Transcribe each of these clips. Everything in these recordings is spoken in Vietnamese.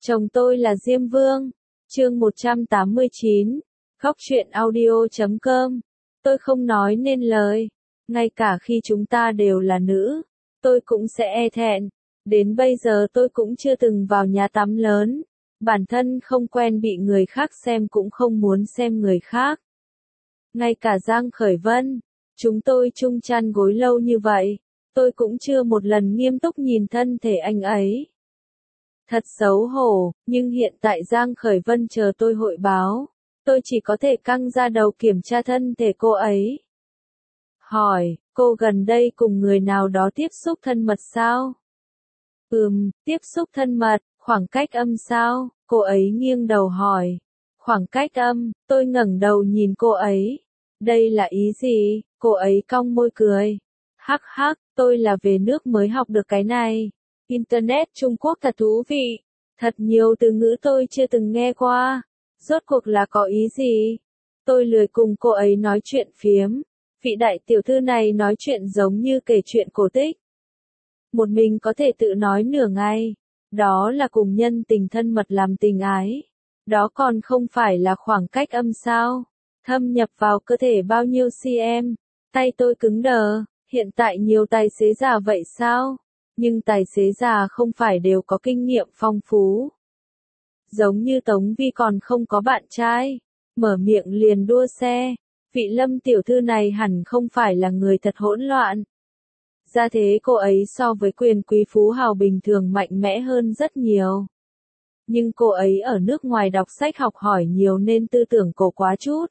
Chồng tôi là Diêm Vương. Chương 189. Khóc chuyện audio.com. Tôi không nói nên lời. Ngay cả khi chúng ta đều là nữ, tôi cũng sẽ e thẹn. Đến bây giờ tôi cũng chưa từng vào nhà tắm lớn. Bản thân không quen bị người khác xem cũng không muốn xem người khác. Ngay cả Giang Khởi Vân, chúng tôi chung chăn gối lâu như vậy, tôi cũng chưa một lần nghiêm túc nhìn thân thể anh ấy. Thật xấu hổ, nhưng hiện tại Giang Khởi Vân chờ tôi hội báo, tôi chỉ có thể căng ra đầu kiểm tra thân thể cô ấy. Hỏi, cô gần đây cùng người nào đó tiếp xúc thân mật sao? Tiếp xúc thân mật, khoảng cách âm sao? Cô ấy nghiêng đầu hỏi. Khoảng cách âm, tôi ngẩng đầu nhìn cô ấy. Đây là ý gì? Cô ấy cong môi cười. Hắc hắc, tôi là về nước mới học được cái này. Internet Trung Quốc thật thú vị. Thật nhiều từ ngữ tôi chưa từng nghe qua. Rốt cuộc là có ý gì? Tôi lười cùng cô ấy nói chuyện phiếm. Vị đại tiểu thư này nói chuyện giống như kể chuyện cổ tích. Một mình có thể tự nói nửa ngày. Đó là cùng nhân tình thân mật làm tình ái. Đó còn không phải là khoảng cách âm sao? Thâm nhập vào cơ thể bao nhiêu cm? Tay tôi cứng đờ. Hiện tại nhiều tài xế già vậy sao? Nhưng tài xế già không phải đều có kinh nghiệm phong phú. Giống như Tống Vi còn không có bạn trai. Mở miệng liền đua xe. Vị Lâm tiểu thư này hẳn không phải là người thật hỗn loạn. Ra thế cô ấy so với quyền quý phú hào bình thường mạnh mẽ hơn rất nhiều. Nhưng cô ấy ở nước ngoài đọc sách học hỏi nhiều nên tư tưởng cổ quá chút.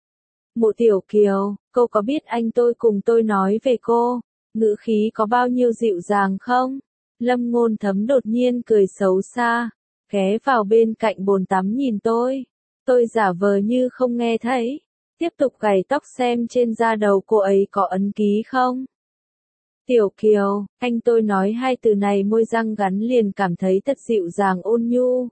Mộ Tiểu Kiều, cô có biết anh tôi cùng tôi nói về cô, ngữ khí có bao nhiêu dịu dàng không? Lâm Ngôn Thấm đột nhiên cười xấu xa, ghé vào bên cạnh bồn tắm nhìn tôi. Tôi giả vờ như không nghe thấy, tiếp tục gảy tóc xem trên da đầu cô ấy có ấn ký không. Tiểu Kiều, anh tôi nói hai từ này môi răng gắn liền cảm thấy thật dịu dàng ôn nhu.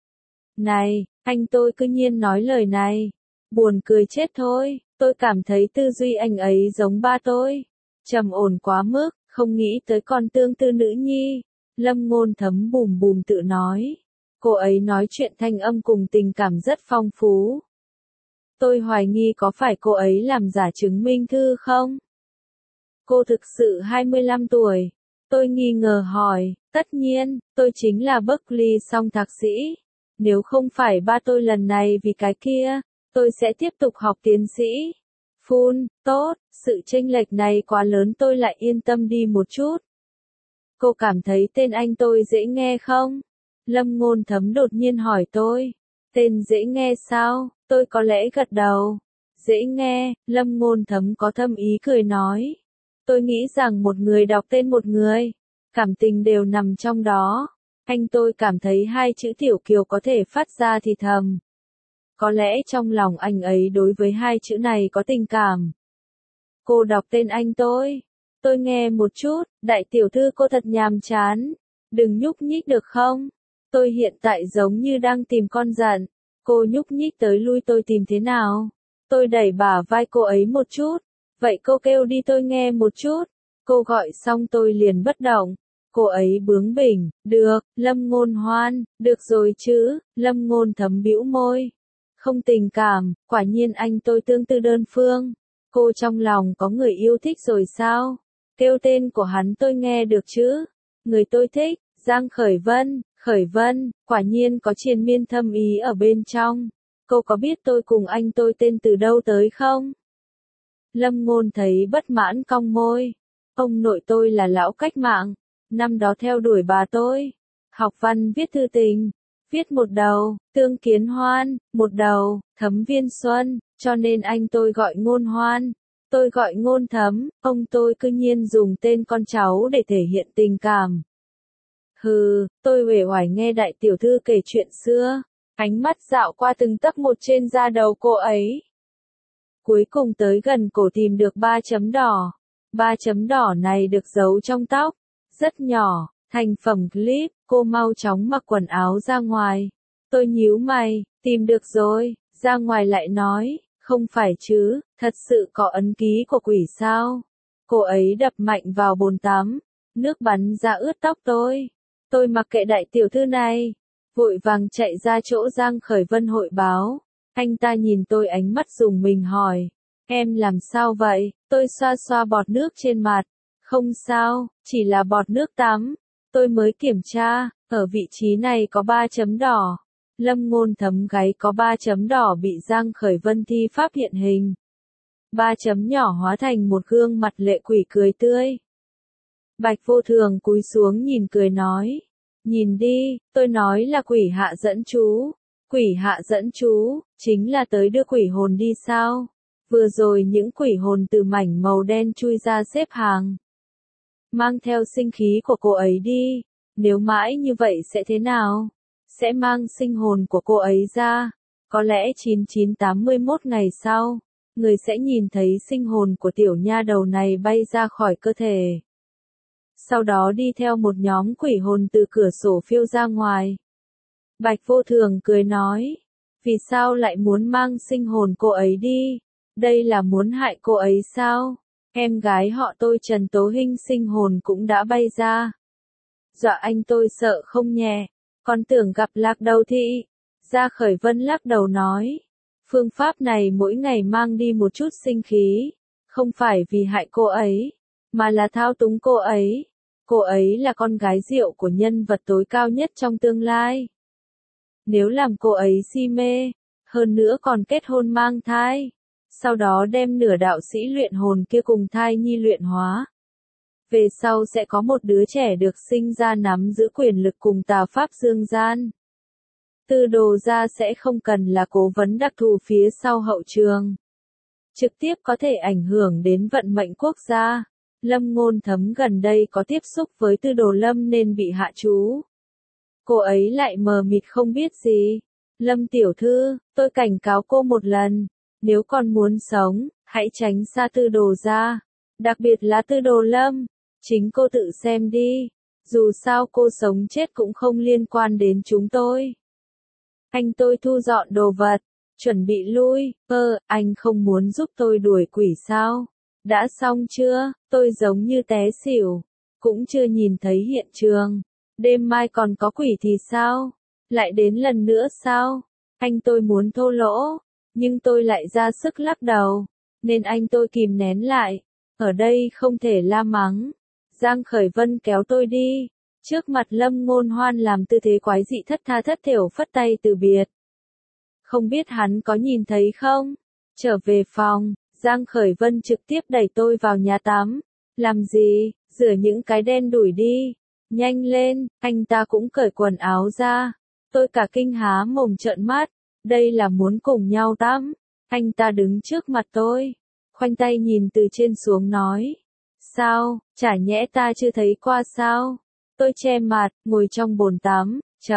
Này, anh tôi cứ nhiên nói lời này. Buồn cười chết thôi, tôi cảm thấy tư duy anh ấy giống ba tôi. Trầm ổn quá mức, không nghĩ tới con tương tư nữ nhi. Lâm Ngôn Thấm bùm bùm tự nói. Cô ấy nói chuyện thanh âm cùng tình cảm rất phong phú. Tôi hoài nghi có phải cô ấy làm giả chứng minh thư không? Cô thực sự 25 tuổi. Tôi nghi ngờ hỏi, tất nhiên, tôi chính là Berkeley song thạc sĩ. Nếu không phải ba tôi lần này vì cái kia, tôi sẽ tiếp tục học tiến sĩ. Phun, tốt, sự chênh lệch này quá lớn tôi lại yên tâm đi một chút. Cô cảm thấy tên anh tôi dễ nghe không? Lâm Ngôn Thấm đột nhiên hỏi tôi. Tên dễ nghe sao? Tôi có lẽ gật đầu. Dễ nghe, Lâm Ngôn Thấm có thâm ý cười nói. Tôi nghĩ rằng một người đọc tên một người, cảm tình đều nằm trong đó. Anh tôi cảm thấy hai chữ Tiểu Kiều có thể phát ra thì thầm. Có lẽ trong lòng anh ấy đối với hai chữ này có tình cảm. Cô đọc tên anh tôi nghe một chút, đại tiểu thư cô thật nhàm chán. Đừng nhúc nhích được không? Tôi hiện tại giống như đang tìm con giận. Cô nhúc nhích tới lui tôi tìm thế nào? Tôi đẩy bả vai cô ấy một chút. Vậy cô kêu đi tôi nghe một chút. Cô gọi xong tôi liền bất động. Cô ấy bướng bỉnh, được, Lâm Ngôn Hoan, được rồi chứ, Lâm Ngôn Thấm bĩu môi. Không tình cảm, quả nhiên anh tôi tương tư đơn phương. Cô trong lòng có người yêu thích rồi sao? Kêu tên của hắn tôi nghe được chứ? Người tôi thích, Giang Khởi Vân, quả nhiên có triền miên thâm ý ở bên trong. Cô có biết tôi cùng anh tôi tên từ đâu tới không? Lâm Ngôn thấy bất mãn cong môi. Ông nội tôi là lão cách mạng. Năm đó theo đuổi bà tôi. Học văn viết thư tình. Viết một đầu, Tương Kiến Hoan, một đầu, Thấm Viên Xuân, cho nên anh tôi gọi Ngôn Hoan. Tôi gọi Ngôn Thấm, ông tôi cư nhiên dùng tên con cháu để thể hiện tình cảm. Hừ, tôi uể oải nghe đại tiểu thư kể chuyện xưa. Ánh mắt dạo qua từng tấc một trên da đầu cô ấy. Cuối cùng tới gần cổ tìm được 3 chấm đỏ. 3 chấm đỏ này được giấu trong tóc. Rất nhỏ, thành phẩm clip, cô mau chóng mặc quần áo ra ngoài. Tôi nhíu mày, tìm được rồi, ra ngoài lại nói, không phải chứ, thật sự có ấn ký của quỷ sao? Cô ấy đập mạnh vào bồn tắm, nước bắn ra ướt tóc tôi. Tôi mặc kệ đại tiểu thư này. vội vàng chạy ra chỗ Giang Khởi Vân hội báo. Anh ta nhìn tôi ánh mắt rùng mình hỏi, em làm sao vậy? Tôi xoa xoa bọt nước trên mặt. Không sao, chỉ là bọt nước tắm. Tôi mới kiểm tra, ở vị trí này có 3 chấm đỏ. Lâm Ngôn Thấm gáy có 3 chấm đỏ bị Giang Khởi Vân thi pháp hiện hình. 3 chấm nhỏ hóa thành một gương mặt lệ quỷ cười tươi. Bạch Vô Thường cúi xuống nhìn cười nói. Nhìn đi, tôi nói là quỷ hạ dẫn chú. Quỷ hạ dẫn chú, chính là tới đưa quỷ hồn đi sao? Vừa rồi những quỷ hồn từ mảnh màu đen chui ra xếp hàng. Mang theo sinh khí của cô ấy đi. Nếu mãi như vậy sẽ thế nào? Sẽ mang sinh hồn của cô ấy ra. Có lẽ 9981 ngày sau, người sẽ nhìn thấy sinh hồn của tiểu nha đầu này bay ra khỏi cơ thể. Sau đó đi theo một nhóm quỷ hồn từ cửa sổ phiêu ra ngoài. Bạch Vô Thường cười nói, vì sao lại muốn mang sinh hồn cô ấy đi? Đây là muốn hại cô ấy sao? Em gái họ tôi Trần Tố Hinh sinh hồn cũng đã bay ra. Dọa anh tôi sợ không nhẹ, còn tưởng gặp Lạc Đầu Thị. Gia Khởi Vân lắc đầu nói, phương pháp này mỗi ngày mang đi một chút sinh khí, không phải vì hại cô ấy, mà là thao túng cô ấy. Cô ấy là con gái rượu của nhân vật tối cao nhất trong tương lai. Nếu làm cô ấy si mê, hơn nữa còn kết hôn mang thai, sau đó đem nửa đạo sĩ luyện hồn kia cùng thai nhi luyện hóa. Về sau sẽ có một đứa trẻ được sinh ra nắm giữ quyền lực cùng tà pháp dương gian. Tư Đồ gia sẽ không cần là cố vấn đặc thù phía sau hậu trường. Trực tiếp có thể ảnh hưởng đến vận mệnh quốc gia. Lâm Ngôn Thấm gần đây có tiếp xúc với Tư Đồ Lâm nên bị hạ chú. Cô ấy lại mờ mịt không biết gì. Lâm tiểu thư, tôi cảnh cáo cô một lần. Nếu còn muốn sống, hãy tránh xa Tư Đồ gia. Đặc biệt là Tư Đồ Lâm. Chính cô tự xem đi. Dù sao cô sống chết cũng không liên quan đến chúng tôi. Anh tôi thu dọn đồ vật. Chuẩn bị lui. Anh không muốn giúp tôi đuổi quỷ sao? Đã xong chưa? Tôi giống như té xỉu. Cũng chưa nhìn thấy hiện trường. Đêm mai còn có quỷ thì sao? Lại đến lần nữa sao? Anh tôi muốn thô lỗ. Nhưng tôi lại ra sức lắc đầu. Nên anh tôi kìm nén lại. Ở đây không thể la mắng. Giang Khởi Vân kéo tôi đi. Trước mặt Lâm Ngôn Hoan làm tư thế quái dị thất tha thất thểu phất tay từ biệt. Không biết hắn có nhìn thấy không? Trở về phòng, Giang Khởi Vân trực tiếp đẩy tôi vào nhà tắm. Làm gì? Rửa những cái đen đủi đi. Nhanh lên, anh ta cũng cởi quần áo ra. Tôi cả kinh há mồm trợn mắt. Đây là muốn cùng nhau tắm. Anh ta đứng trước mặt tôi. Khoanh tay nhìn từ trên xuống nói. Sao, chả nhẽ ta chưa thấy qua sao? Tôi che mặt, ngồi trong bồn tắm.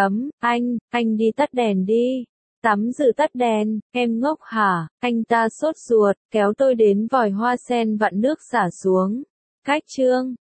Anh đi tắt đèn đi. Tắm dự tắt đèn, em ngốc hả? Anh ta sốt ruột, kéo tôi đến vòi hoa sen vặn nước xả xuống. Cách chương